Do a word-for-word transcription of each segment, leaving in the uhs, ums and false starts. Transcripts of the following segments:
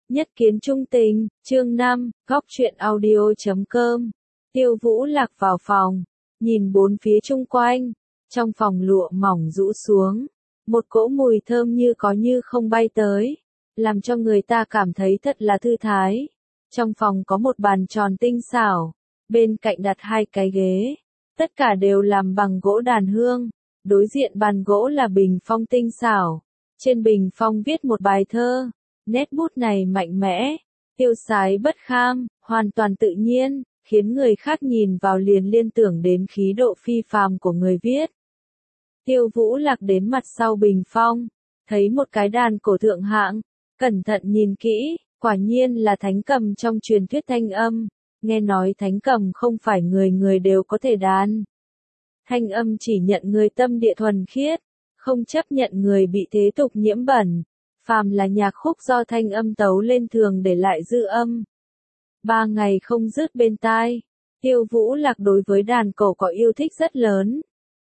Nhất kiến trung tình, chương năm, góc truyện audio chấm com. Tiêu Vũ Lạc vào phòng, nhìn bốn phía chung quanh, trong phòng lụa mỏng rũ xuống, một cỗ mùi thơm như có như không bay tới, làm cho người ta cảm thấy thật là thư thái. Trong phòng có một bàn tròn tinh xảo, bên cạnh đặt hai cái ghế, tất cả đều làm bằng gỗ đàn hương, đối diện bàn gỗ là bình phong tinh xảo, trên bình phong viết một bài thơ. Nét bút này mạnh mẽ, tiêu sái bất kham, hoàn toàn tự nhiên, khiến người khác nhìn vào liền liên tưởng đến khí độ phi phàm của người viết. Tiêu Vũ Lạc đến mặt sau bình phong, thấy một cái đàn cổ thượng hạng, cẩn thận nhìn kỹ, quả nhiên là thánh cầm trong truyền thuyết thanh âm, nghe nói thánh cầm không phải người người đều có thể đàn. Thanh âm chỉ nhận người tâm địa thuần khiết, không chấp nhận người bị thế tục nhiễm bẩn. Phàm là nhạc khúc do thanh âm tấu lên thường để lại dư âm. Ba ngày không dứt bên tai, Tiêu Vũ Lạc đối với đàn cổ có yêu thích rất lớn.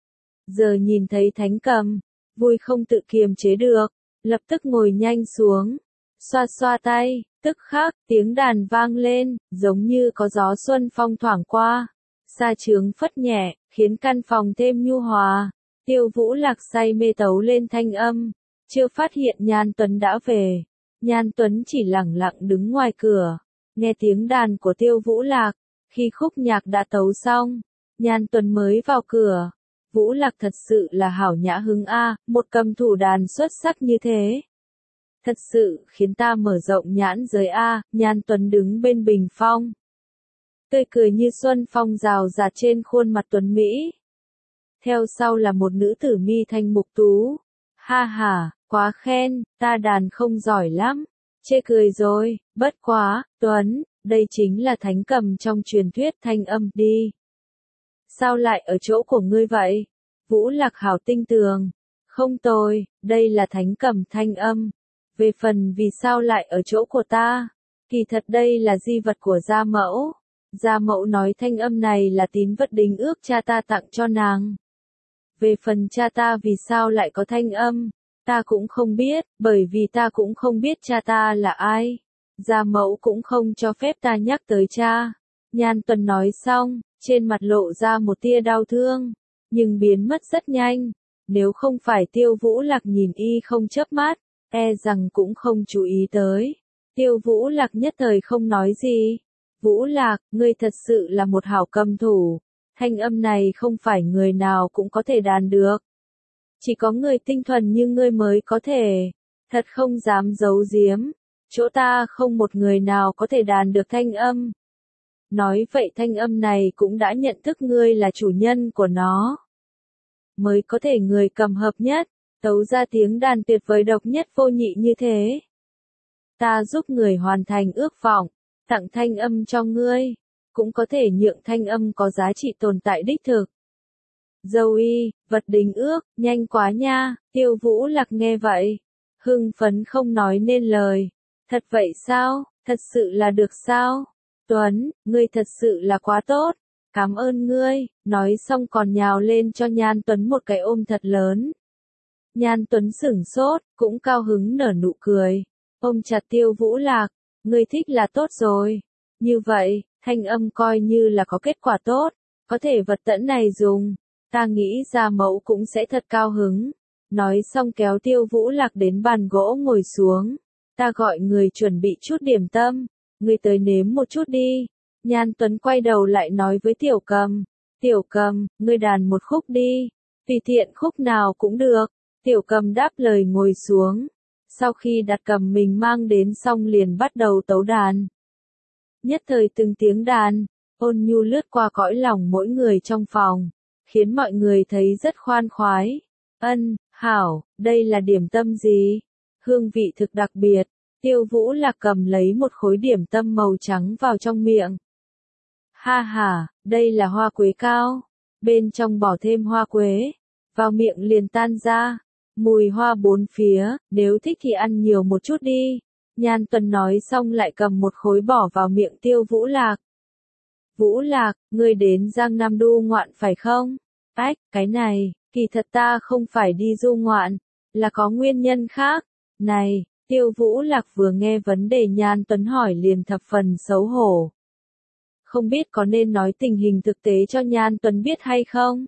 Giờ nhìn thấy thánh cầm, vui không tự kiềm chế được, lập tức ngồi nhanh xuống, xoa xoa tay, tức khắc tiếng đàn vang lên, giống như có gió xuân phong thoảng qua, sa trướng phất nhẹ, khiến căn phòng thêm nhu hòa. Tiêu Vũ Lạc say mê tấu lên thanh âm. Chưa phát hiện Nhan Tuấn đã về, Nhan Tuấn chỉ lẳng lặng đứng ngoài cửa, nghe tiếng đàn của Tiêu Vũ Lạc, khi khúc nhạc đã tấu xong, Nhan Tuấn mới vào cửa. Vũ Lạc thật sự là hảo nhã hứng a, một cầm thủ đàn xuất sắc như thế. Thật sự khiến ta mở rộng nhãn giới a, Nhan Tuấn đứng bên bình phong. Tươi cười như xuân phong rào rạt trên khuôn mặt Tuấn Mỹ. Theo sau là một nữ tử mi thanh mục tú. Ha ha, quá khen, ta đàn không giỏi lắm. Chê cười rồi, bất quá, Tuấn, đây chính là thánh cầm trong truyền thuyết thanh âm đi. Sao lại ở chỗ của ngươi vậy? Vũ Lạc hảo tinh tường. Không tồi, đây là thánh cầm thanh âm. Về phần vì sao lại ở chỗ của ta, kỳ thật đây là di vật của gia mẫu. Gia mẫu nói thanh âm này là tín vật đính ước cha ta tặng cho nàng. Về phần cha ta vì sao lại có thanh âm, ta cũng không biết, bởi vì ta cũng không biết cha ta là ai. Gia mẫu cũng không cho phép ta nhắc tới cha. Nhan Tuấn nói xong, trên mặt lộ ra một tia đau thương, nhưng biến mất rất nhanh. Nếu không phải Tiêu Vũ Lạc nhìn y không chớp mắt, e rằng cũng không chú ý tới. Tiêu Vũ Lạc nhất thời không nói gì. Vũ Lạc, ngươi thật sự là một hảo cầm thủ. Thanh âm này không phải người nào cũng có thể đàn được. Chỉ có người tinh thuần như ngươi mới có thể. Thật không dám giấu giếm. Chỗ ta không một người nào có thể đàn được thanh âm. Nói vậy thanh âm này cũng đã nhận thức ngươi là chủ nhân của nó. Mới có thể người cầm hợp nhất, tấu ra tiếng đàn tuyệt vời độc nhất vô nhị như thế. Ta giúp người hoàn thành ước vọng, tặng thanh âm cho ngươi. Cũng có thể nhượng thanh âm có giá trị tồn tại đích thực. Dâu y, vật đính ước, nhanh quá nha, Tiêu Vũ Lạc nghe vậy. Hưng phấn không nói nên lời. Thật vậy sao, thật sự là được sao? Tuấn, ngươi thật sự là quá tốt. Cảm ơn ngươi, nói xong còn nhào lên cho Nhan Tuấn một cái ôm thật lớn. Nhan Tuấn sửng sốt, cũng cao hứng nở nụ cười. Ôm chặt Tiêu Vũ Lạc, ngươi thích là tốt rồi. Như vậy, thanh âm coi như là có kết quả tốt, có thể vật tẫn này dùng, ta nghĩ gia mẫu cũng sẽ thật cao hứng. Nói xong kéo Tiêu Vũ Lạc đến bàn gỗ ngồi xuống, ta gọi người chuẩn bị chút điểm tâm, ngươi tới nếm một chút đi. Nhan Tuấn quay đầu lại nói với Tiểu Cầm, Tiểu Cầm, ngươi đàn một khúc đi, tùy tiện khúc nào cũng được. Tiểu Cầm đáp lời ngồi xuống, sau khi đặt cầm mình mang đến xong liền bắt đầu tấu đàn. Nhất thời từng tiếng đàn, ôn nhu lướt qua cõi lòng mỗi người trong phòng, khiến mọi người thấy rất khoan khoái. Ân, hảo, đây là điểm tâm gì? Hương vị thực đặc biệt. Tiêu Vũ Lạc cầm lấy một khối điểm tâm màu trắng vào trong miệng. Ha ha, đây là hoa quế cao. Bên trong bỏ thêm hoa quế. Vào miệng liền tan ra. Mùi hoa bốn phía, nếu thích thì ăn nhiều một chút đi. Nhan Tuấn nói xong lại cầm một khối bỏ vào miệng Tiêu Vũ Lạc. Vũ Lạc, ngươi đến Giang Nam du ngoạn phải không? Ách, cái này, kỳ thật ta không phải đi du ngoạn, là có nguyên nhân khác. Này, Tiêu Vũ Lạc vừa nghe vấn đề Nhan Tuấn hỏi liền thập phần xấu hổ. Không biết có nên nói tình hình thực tế cho Nhan Tuấn biết hay không?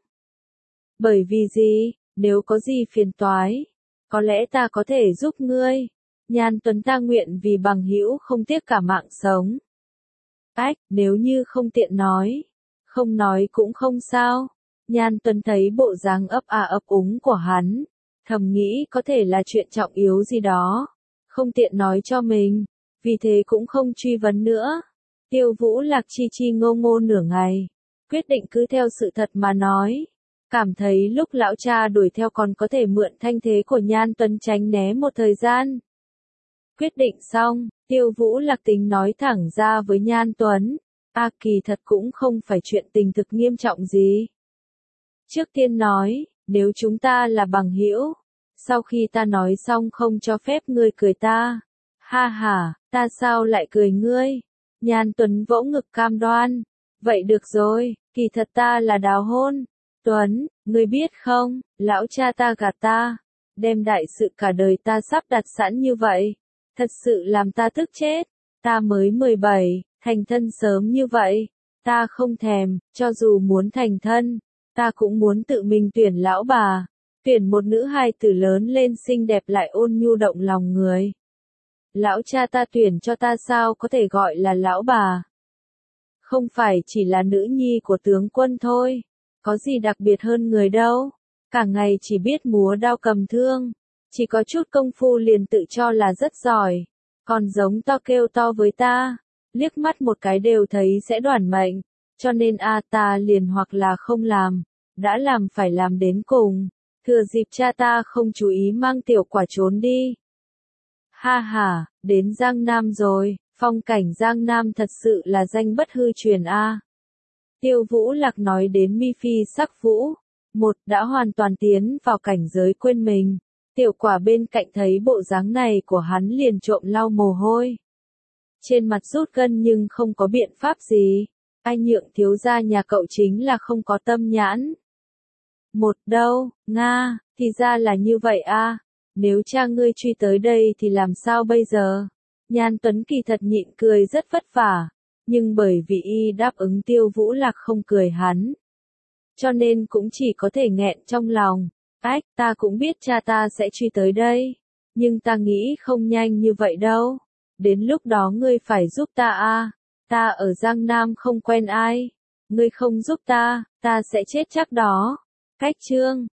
Bởi vì gì, nếu có gì phiền toái, có lẽ ta có thể giúp ngươi. Nhan Tuấn ta nguyện vì bằng hữu không tiếc cả mạng sống. Ách, nếu như không tiện nói, không nói cũng không sao. Nhan Tuấn thấy bộ dáng ấp à ấp úng của hắn, thầm nghĩ có thể là chuyện trọng yếu gì đó, không tiện nói cho mình, vì thế cũng không truy vấn nữa. Tiêu Vũ Lạc chi chi ngô ngô nửa ngày, quyết định cứ theo sự thật mà nói. Cảm thấy lúc lão cha đuổi theo còn có thể mượn thanh thế của Nhan Tuấn tránh né một thời gian. Quyết định xong, Tiêu Vũ Lạc tính nói thẳng ra với Nhan Tuấn, a kỳ thật cũng không phải chuyện tình thực nghiêm trọng gì. Trước tiên nói, nếu chúng ta là bằng hữu, sau khi ta nói xong không cho phép ngươi cười ta. Ha ha, ta sao lại cười ngươi? Nhan Tuấn vỗ ngực cam đoan. Vậy được rồi, kỳ thật ta là đào hôn. Tuấn, ngươi biết không, lão cha ta gạt ta, đem đại sự cả đời ta sắp đặt sẵn như vậy. Thật sự làm ta tức chết, ta mới mười bảy, thành thân sớm như vậy, ta không thèm, cho dù muốn thành thân, ta cũng muốn tự mình tuyển lão bà, tuyển một nữ hài tử lớn lên xinh đẹp lại ôn nhu động lòng người. Lão cha ta tuyển cho ta sao có thể gọi là lão bà? Không phải chỉ là nữ nhi của tướng quân thôi, có gì đặc biệt hơn người đâu, cả ngày chỉ biết múa đao cầm thương. Chỉ có chút công phu liền tự cho là rất giỏi, còn giống to kêu to với ta, liếc mắt một cái đều thấy sẽ đoản mệnh, cho nên a ta liền hoặc là không làm, đã làm phải làm đến cùng, thừa dịp cha ta không chú ý mang tiểu quả trốn đi. Ha ha, đến Giang Nam rồi, phong cảnh Giang Nam thật sự là danh bất hư truyền a. Tiêu Vũ Lạc nói đến mi phi sắc vũ, một đã hoàn toàn tiến vào cảnh giới quên mình. Tiểu quả bên cạnh thấy bộ dáng này của hắn liền trộm lau mồ hôi. Trên mặt rút gân nhưng không có biện pháp gì. Anh Nhượng thiếu gia nhà cậu chính là không có tâm nhãn. Một đâu, Nga, thì ra là như vậy a. Nếu cha ngươi truy tới đây thì làm sao bây giờ? Nhan Tuấn kỳ thật nhịn cười rất vất vả, nhưng bởi vì y đáp ứng Tiêu Vũ Lạc không cười hắn, cho nên cũng chỉ có thể nghẹn trong lòng. Ách, ta cũng biết cha ta sẽ truy tới đây, nhưng ta nghĩ không nhanh như vậy đâu. Đến lúc đó ngươi phải giúp ta a. Ta ở Giang Nam không quen ai, ngươi không giúp ta, ta sẽ chết chắc đó. Cách chương